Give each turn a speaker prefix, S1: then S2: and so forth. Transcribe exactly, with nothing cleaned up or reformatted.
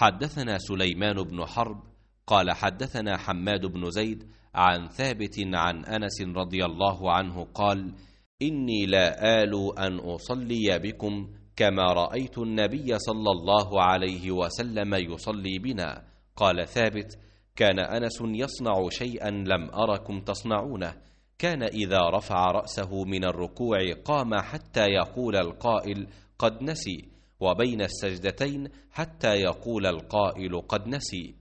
S1: حدثنا سليمان بن حرب قال حدثنا حماد بن زيد عن ثابت عن أنس رضي الله عنه قال: إني لا آل أن أصلي بكم كما رأيت النبي صلى الله عليه وسلم يصلي بنا. قال ثابت: كان أنس يصنع شيئا لم أركم تصنعونه، كان إذا رفع رأسه من الركوع قام حتى يقول القائل قد نسي، وبين السجدتين حتى يقول القائل قد نسي.